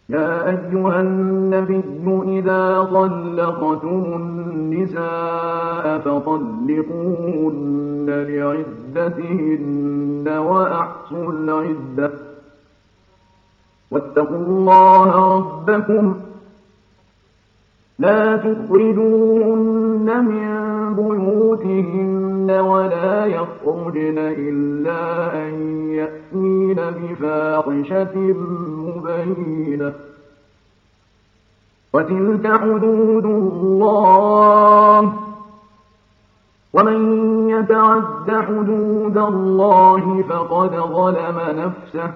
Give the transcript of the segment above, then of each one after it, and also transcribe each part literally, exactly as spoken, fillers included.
يا أيها النبي إذا طلقتم النساء فطلقوهن لعدتهن وأحصوا العدة واتقوا الله ربكم لا تخرجوهن من بيوتهن ولا يخرجن إلا أن يأتين بفاحشة مبينة وتلك حدود الله ومن يتعد حدود الله فقد ظلم نفسه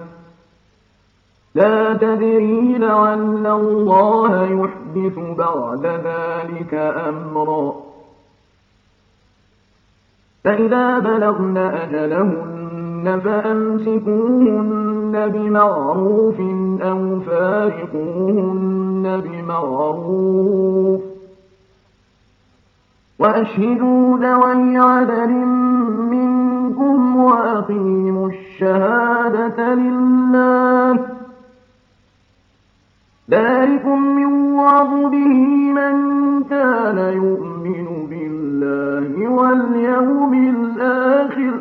لا تدري لعل الله يحدث بعد ذلك أمرا فإذا بلغن أجلهن فأمسكوهن بمعروف أو فارقوهن بمعروف وأشهدوا ذوي عدل منكم وأقيموا الشهادة لله ذلكم يوعظ به من كان يؤمن بالله واليوم الآخر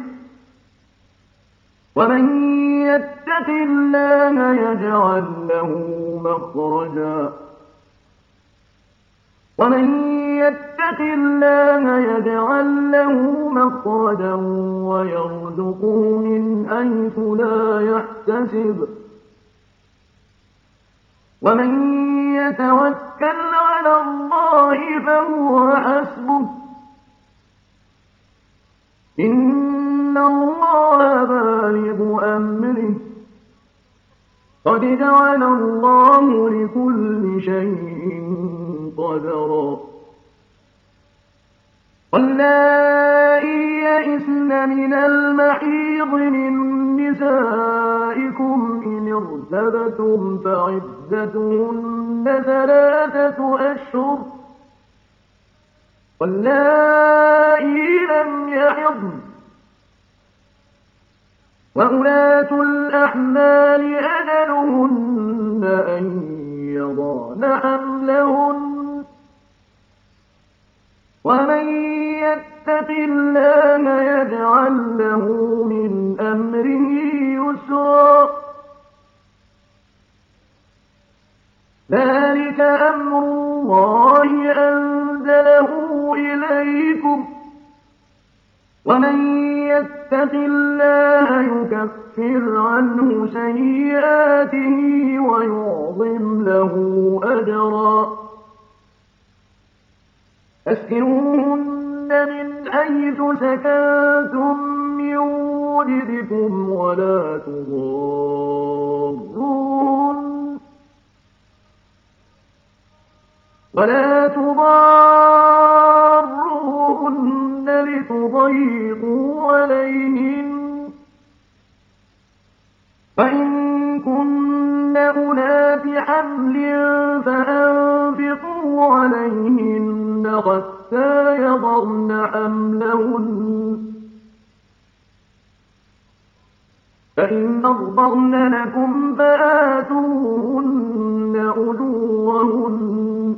ومن يتق الله يجعل له مخرجا ومن يتق الله يجعل له مخرجا ويرزقه من حيث لا يحتسب ومن يتوكل على الله فهو حسبه إن الله بالغ أمره قد جعل الله لكل شيء قدرا واللائي يئسن من المحيض من نسائكم إن ارتبتم فعدتهن ثلاثة أشهر واللائي لم يحضن وأولاة الأحمال أجلهن أن يضعن حملهن ومن يتق الله يجعل له من أمره يسرا ذلك أمر الله أنزله إليكم ومن يتق الله يكفر عنه سيئاته ويعظم له أجرا أسكنوهن من حيث سكنتم من وجدكم ولا تضاروهن ولا تضاروهن لتضيقوا عليهن فإن كن أولات حمل فأنفقوا عليهن حتى يضعن حملهن فإن أرضعن لكم فآتوهن أجورهن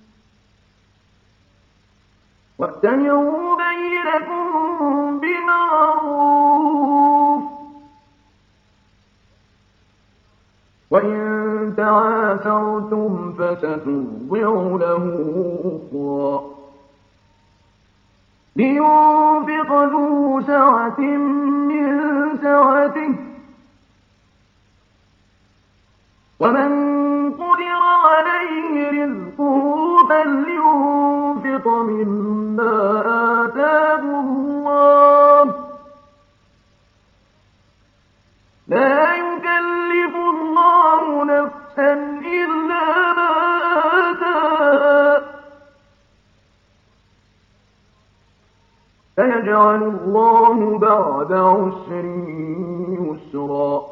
واعتمروا بينكم بمعروف وإن تعاثرتم فسترضع له أخرى لينفق ذو سعة من سعته ومن قدر عليه رزقه فلينفق مما آتاه الله لا يكلف الله نفسا إلا ما آتاها سيجعل الله بعد عسر يسرا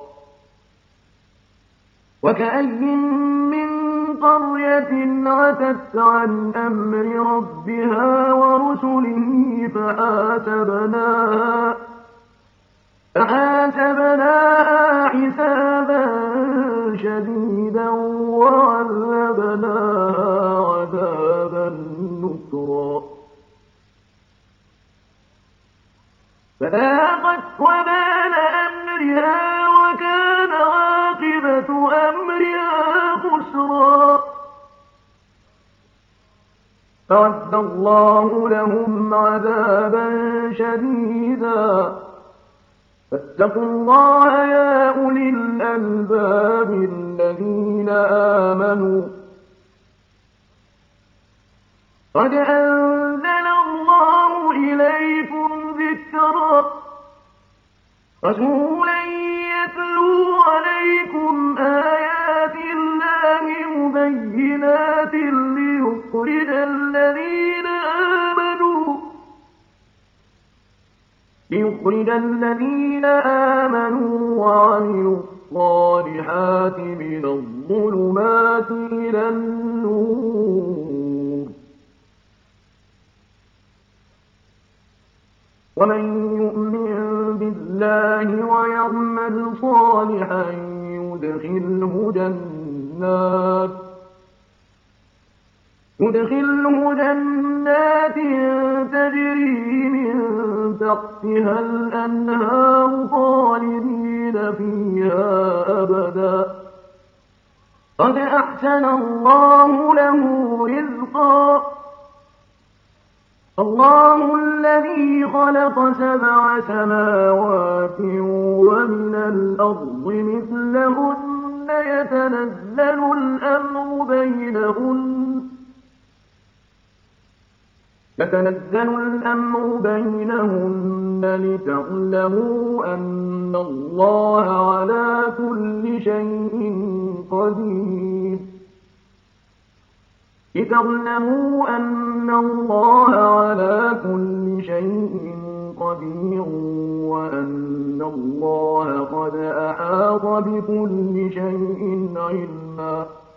وكأين من قرية عتت عن أمر ربها ورسله فحاسبناها فحاسبناها حسابا شديدا بها خسرا أعد الله لهم عذابا شديدا فاتقوا الله يا أولي الألباب الذين آمنوا قد أنزل الله إليكم ذكرا رسولا يتلو عليكم آيات الله مبينات ليخرج الذين آمنوا ليخرج الذين آمنوا وعملوا الصالحات من الظلمات إلى النور ومن يؤمن بالله ويعمل صالحا يدخله جنات يدخله جنات تجري من تحتها الأنهار خالدين فيها أبدا قد أحسن الله له رزقا الله الذي خلق سبع سماوات ومن الأرض مثلهن يتنزل الأمر بينهن يتنزل الأمر بينهن لتعلموا أن الله على كل شيء قدير لتعلموا أن الله على كل شيء قدير وأن الله قد أحاط بكل شيء علما